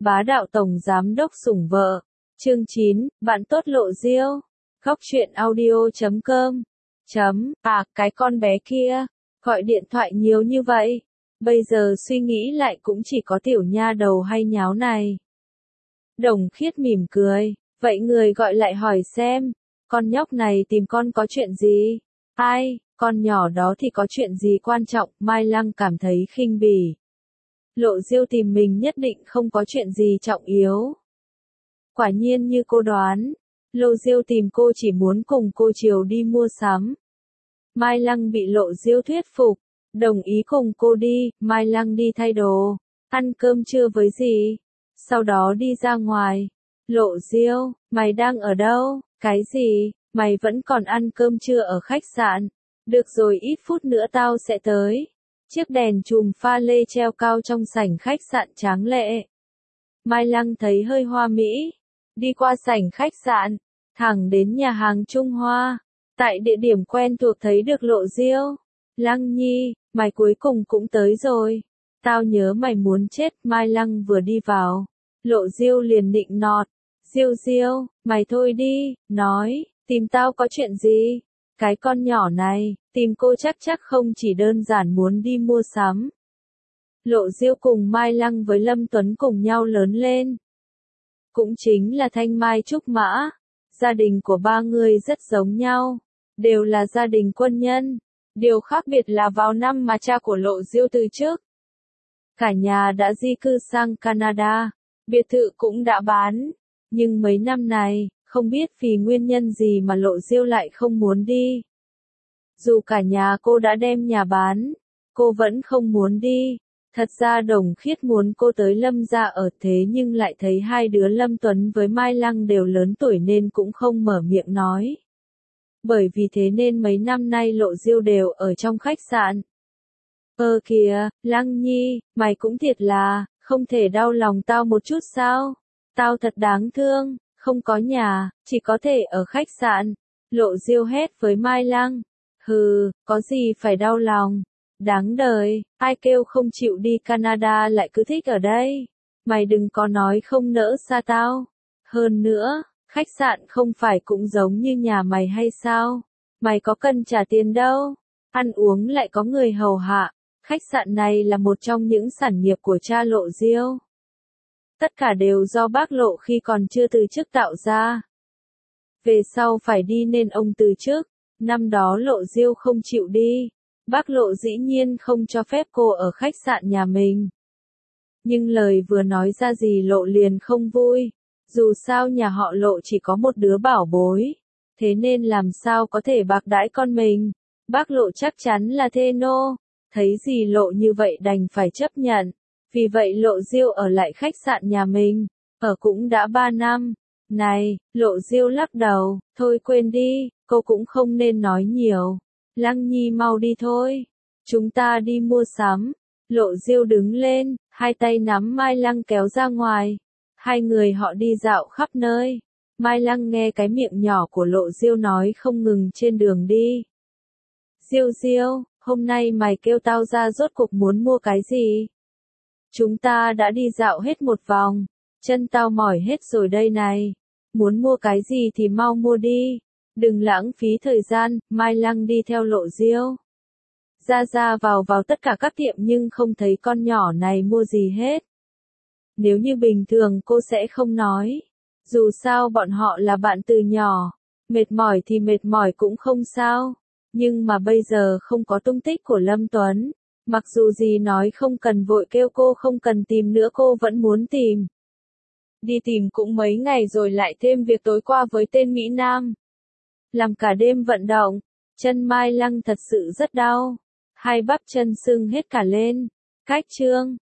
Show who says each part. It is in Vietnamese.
Speaker 1: Bá đạo tổng giám đốc sủng vợ. Chương 9, bạn tốt Lộ Diêu. Góc truyện audio.com. Cái con bé kia, gọi điện thoại nhiều như vậy. Bây giờ suy nghĩ lại cũng chỉ có tiểu nha đầu hay nháo này. Đồng Khiết mỉm cười, vậy người gọi lại hỏi xem, con nhóc này tìm con có chuyện gì? Ai, con nhỏ đó thì có chuyện gì quan trọng, Mai Lăng cảm thấy khinh bỉ. Lộ Diêu tìm mình nhất định không có chuyện gì trọng yếu. Quả nhiên như cô đoán, Lộ Diêu tìm cô chỉ muốn cùng cô chiều đi mua sắm. Mai Lăng bị Lộ Diêu thuyết phục, đồng ý cùng cô đi. Mai Lăng đi thay đồ, ăn cơm trưa với dì, sau đó đi ra ngoài. Lộ Diêu, mày đang ở đâu? Cái gì? Mày vẫn còn ăn cơm trưa ở khách sạn? Được rồi, ít phút nữa tao sẽ tới. Chiếc đèn chùm pha lê treo cao trong sảnh khách sạn tráng lệ. Mai Lăng thấy hơi hoa mỹ, đi qua sảnh khách sạn, thẳng đến nhà hàng Trung Hoa. Tại địa điểm quen thuộc thấy được Lộ Diêu. Lăng Nhi, mày cuối cùng cũng tới rồi. Tao nhớ mày muốn chết. Mai Lăng vừa đi vào, Lộ Diêu liền nịnh nọt. Diêu Diêu, mày thôi đi, nói, tìm tao có chuyện gì? Cái con nhỏ này, tìm cô chắc không chỉ đơn giản muốn đi mua sắm. Lộ Diêu cùng Mai Lăng với Lâm Tuấn cùng nhau lớn lên. Cũng chính là thanh mai trúc mã. Gia đình của ba người rất giống nhau, đều là gia đình quân nhân. Điều khác biệt là vào năm mà cha của Lộ Diêu từ chức, cả nhà đã di cư sang Canada, biệt thự cũng đã bán. Nhưng mấy năm này, không biết vì nguyên nhân gì mà Lộ Diêu lại không muốn đi. Dù cả nhà cô đã đem nhà bán, cô vẫn không muốn đi. Thật ra Đồng Khiết muốn cô tới Lâm gia ở, thế nhưng lại thấy hai đứa Lâm Tuấn với Mai Lăng đều lớn tuổi nên cũng không mở miệng nói. Bởi vì thế nên mấy năm nay Lộ Diêu đều ở trong khách sạn. Kìa, Lăng Nhi, mày cũng thiệt là, không thể đau lòng tao một chút sao? Tao thật đáng thương, không có nhà, chỉ có thể ở khách sạn. Lộ Diêu hét với Mai Lăng. Hừ, có gì phải đau lòng? Đáng đời, ai kêu không chịu đi Canada lại cứ thích ở đây. Mày đừng có nói không nỡ xa tao. Hơn nữa, khách sạn không phải cũng giống như nhà mày hay sao? Mày có cần trả tiền đâu. Ăn uống lại có người hầu hạ. Khách sạn này là một trong những sản nghiệp của cha Lộ Diêu. Tất cả đều do bác Lộ khi còn chưa từ chức tạo ra. Về sau phải đi nên ông từ chức. Năm đó Lộ Diêu không chịu đi. Bác Lộ dĩ nhiên không cho phép cô ở khách sạn nhà mình. Nhưng lời vừa nói ra dì Lộ liền không vui. Dù sao nhà họ Lộ chỉ có một đứa bảo bối. Thế nên làm sao có thể bạc đãi con mình. Bác Lộ chắc chắn là thê nô. Thấy dì Lộ như vậy đành phải chấp nhận. Vì vậy Lộ Diêu ở lại khách sạn nhà mình. Ở cũng đã 3 năm. Này, Lộ Diêu lắc đầu. Thôi quên đi, cô cũng không nên nói nhiều. Lăng Nhi mau đi thôi. Chúng ta đi mua sắm. Lộ Diêu đứng lên, hai tay nắm Mai Lăng kéo ra ngoài. Hai người họ đi dạo khắp nơi. Mai Lăng nghe cái miệng nhỏ của Lộ Diêu nói không ngừng trên đường đi. Diêu Diêu, hôm nay mày kêu tao ra rốt cuộc muốn mua cái gì? Chúng ta đã đi dạo hết một vòng. Chân tao mỏi hết rồi đây này. Muốn mua cái gì thì mau mua đi. Đừng lãng phí thời gian. Mai Lăng đi theo Lộ Diêu. Ra vào tất cả các tiệm nhưng không thấy con nhỏ này mua gì hết. Nếu như bình thường cô sẽ không nói. Dù sao bọn họ là bạn từ nhỏ. Mệt mỏi thì mệt mỏi cũng không sao. Nhưng mà bây giờ không có tung tích của Lâm Tuấn. Mặc dù dì nói không cần vội kêu cô không cần tìm nữa cô vẫn muốn tìm. Đi tìm cũng mấy ngày rồi lại thêm việc tối qua với tên Mỹ Nam. Làm cả đêm vận động. Chân Mai Lăng thật sự rất đau. Hai bắp chân sưng hết cả lên. Cách chương.